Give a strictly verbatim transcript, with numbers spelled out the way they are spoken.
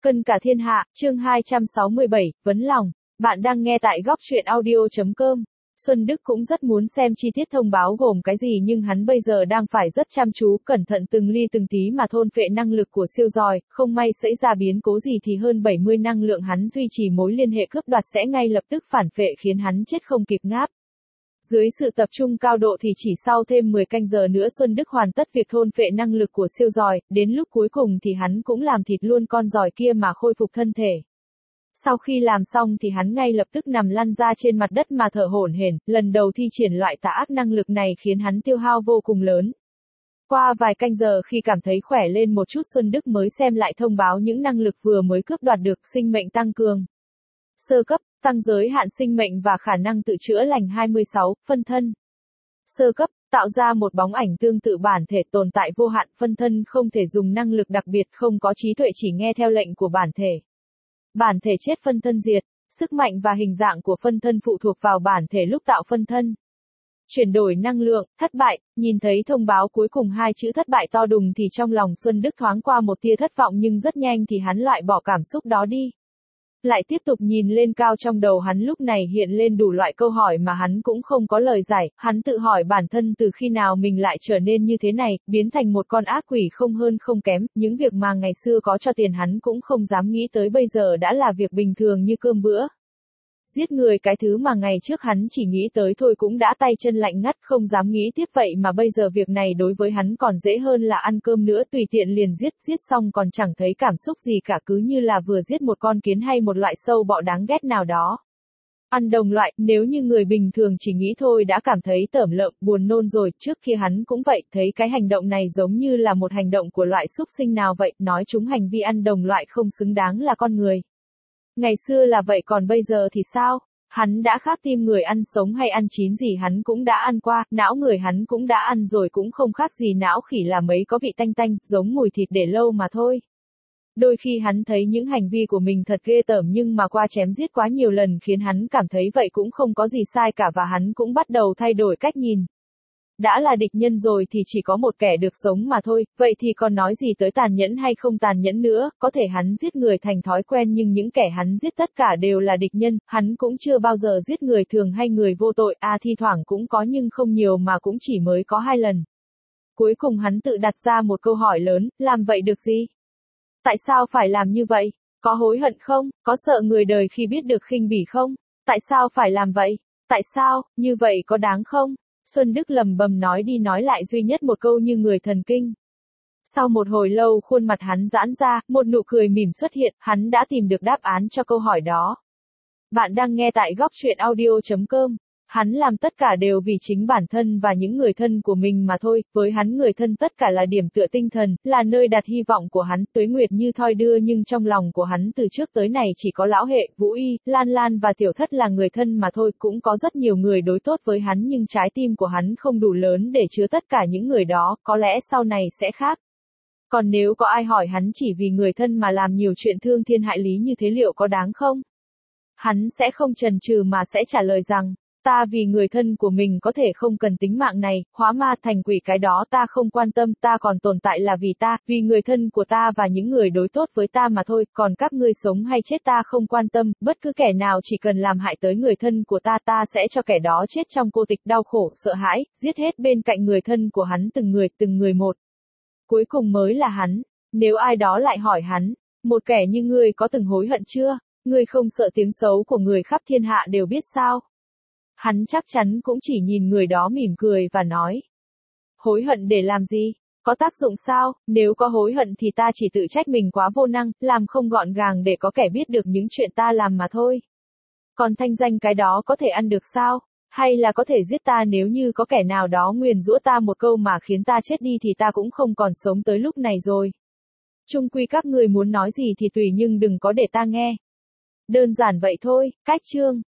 Cân cả thiên hạ, chương hai trăm sáu mươi bảy, vấn lòng. Bạn đang nghe tại góc truyện audio chấm com. Xuân Đức cũng rất muốn xem chi tiết thông báo gồm cái gì nhưng hắn bây giờ đang phải rất chăm chú, cẩn thận từng ly từng tí mà thôn phệ năng lực của siêu giòi, không may xảy ra biến cố gì thì hơn bảy mươi năng lượng hắn duy trì mối liên hệ cướp đoạt sẽ ngay lập tức phản phệ khiến hắn chết không kịp ngáp. Dưới sự tập trung cao độ thì chỉ sau thêm mười canh giờ nữa Xuân Đức hoàn tất việc thôn phệ năng lực của siêu giòi, đến lúc cuối cùng thì hắn cũng làm thịt luôn con giòi kia mà khôi phục thân thể. Sau khi làm xong thì hắn ngay lập tức nằm lăn ra trên mặt đất mà thở hổn hển, lần đầu thi triển loại tà ác năng lực này khiến hắn tiêu hao vô cùng lớn. Qua vài canh giờ khi cảm thấy khỏe lên một chút Xuân Đức mới xem lại thông báo những năng lực vừa mới cướp đoạt được, sinh mệnh tăng cường. Sơ cấp, tăng giới hạn sinh mệnh và khả năng tự chữa lành hai mươi sáu, phân thân. Sơ cấp, tạo ra một bóng ảnh tương tự bản thể tồn tại vô hạn, phân thân không thể dùng năng lực đặc biệt, không có trí tuệ, chỉ nghe theo lệnh của bản thể. Bản thể chết phân thân diệt, sức mạnh và hình dạng của phân thân phụ thuộc vào bản thể lúc tạo phân thân. Chuyển đổi năng lượng, thất bại, nhìn thấy thông báo cuối cùng hai chữ thất bại to đùng thì trong lòng Xuân Đức thoáng qua một tia thất vọng nhưng rất nhanh thì hắn loại bỏ cảm xúc đó đi. Lại tiếp tục nhìn lên cao, trong đầu hắn lúc này hiện lên đủ loại câu hỏi mà hắn cũng không có lời giải, hắn tự hỏi bản thân từ khi nào mình lại trở nên như thế này, biến thành một con ác quỷ không hơn không kém, những việc mà ngày xưa có cho tiền hắn cũng không dám nghĩ tới bây giờ đã là việc bình thường như cơm bữa. Giết người, cái thứ mà ngày trước hắn chỉ nghĩ tới thôi cũng đã tay chân lạnh ngắt, không dám nghĩ tiếp, vậy mà bây giờ việc này đối với hắn còn dễ hơn là ăn cơm nữa, tùy tiện liền giết, giết xong còn chẳng thấy cảm xúc gì cả, cứ như là vừa giết một con kiến hay một loại sâu bọ đáng ghét nào đó. Ăn đồng loại, nếu như người bình thường chỉ nghĩ thôi đã cảm thấy tởm lợm, buồn nôn rồi, trước kia hắn cũng vậy, thấy cái hành động này giống như là một hành động của loại súc sinh nào vậy, nói chúng hành vi ăn đồng loại không xứng đáng là con người. Ngày xưa là vậy, còn bây giờ thì sao? Hắn đã khác tim người ăn sống hay ăn chín gì hắn cũng đã ăn qua, não người hắn cũng đã ăn rồi, cũng không khác gì não khỉ, là mấy có vị tanh tanh, giống mùi thịt để lâu mà thôi. Đôi khi hắn thấy những hành vi của mình thật ghê tởm nhưng mà qua chém giết quá nhiều lần khiến hắn cảm thấy vậy cũng không có gì sai cả và hắn cũng bắt đầu thay đổi cách nhìn. Đã là địch nhân rồi thì chỉ có một kẻ được sống mà thôi, vậy thì còn nói gì tới tàn nhẫn hay không tàn nhẫn nữa, có thể hắn giết người thành thói quen nhưng những kẻ hắn giết tất cả đều là địch nhân, hắn cũng chưa bao giờ giết người thường hay người vô tội, à thi thoảng cũng có nhưng không nhiều mà cũng chỉ mới có hai lần. Cuối cùng hắn tự đặt ra một câu hỏi lớn, làm vậy được gì? Tại sao phải làm như vậy? Có hối hận không? Có sợ người đời khi biết được khinh bỉ không? Tại sao phải làm vậy? Tại sao, như vậy có đáng không? Xuân Đức lầm bầm nói đi nói lại duy nhất một câu như người thần kinh. Sau một hồi lâu khuôn mặt hắn giãn ra, một nụ cười mỉm xuất hiện, hắn đã tìm được đáp án cho câu hỏi đó. Bạn đang nghe tại góc truyện audio chấm com. Hắn làm tất cả đều vì chính bản thân và những người thân của mình mà thôi, với hắn người thân tất cả là điểm tựa tinh thần, là nơi đặt hy vọng của hắn, Tuế Nguyệt như thoi đưa nhưng trong lòng của hắn từ trước tới nay chỉ có Lão Hệ, Vũ Y, Lan Lan và Tiểu Thất là người thân mà thôi, cũng có rất nhiều người đối tốt với hắn nhưng trái tim của hắn không đủ lớn để chứa tất cả những người đó, có lẽ sau này sẽ khác. Còn nếu có ai hỏi hắn chỉ vì người thân mà làm nhiều chuyện thương thiên hại lý như thế liệu có đáng không? Hắn sẽ không chần chừ mà sẽ trả lời rằng, ta vì người thân của mình có thể không cần tính mạng này, hóa ma thành quỷ cái đó ta không quan tâm, ta còn tồn tại là vì ta, vì người thân của ta và những người đối tốt với ta mà thôi, còn các ngươi sống hay chết ta không quan tâm, bất cứ kẻ nào chỉ cần làm hại tới người thân của ta ta sẽ cho kẻ đó chết trong cô tịch đau khổ, sợ hãi, giết hết bên cạnh người thân của hắn từng người, từng người một. Cuối cùng mới là hắn. Nếu ai đó lại hỏi hắn, một kẻ như ngươi có từng hối hận chưa? Ngươi không sợ tiếng xấu của người khắp thiên hạ đều biết sao? Hắn chắc chắn cũng chỉ nhìn người đó mỉm cười và nói. Hối hận để làm gì? Có tác dụng sao? Nếu có hối hận thì ta chỉ tự trách mình quá vô năng, làm không gọn gàng để có kẻ biết được những chuyện ta làm mà thôi. Còn thanh danh cái đó có thể ăn được sao? Hay là có thể giết ta, nếu như có kẻ nào đó nguyền rủa ta một câu mà khiến ta chết đi thì ta cũng không còn sống tới lúc này rồi. Chung quy các người muốn nói gì thì tùy nhưng đừng có để ta nghe. Đơn giản vậy thôi, cách chương.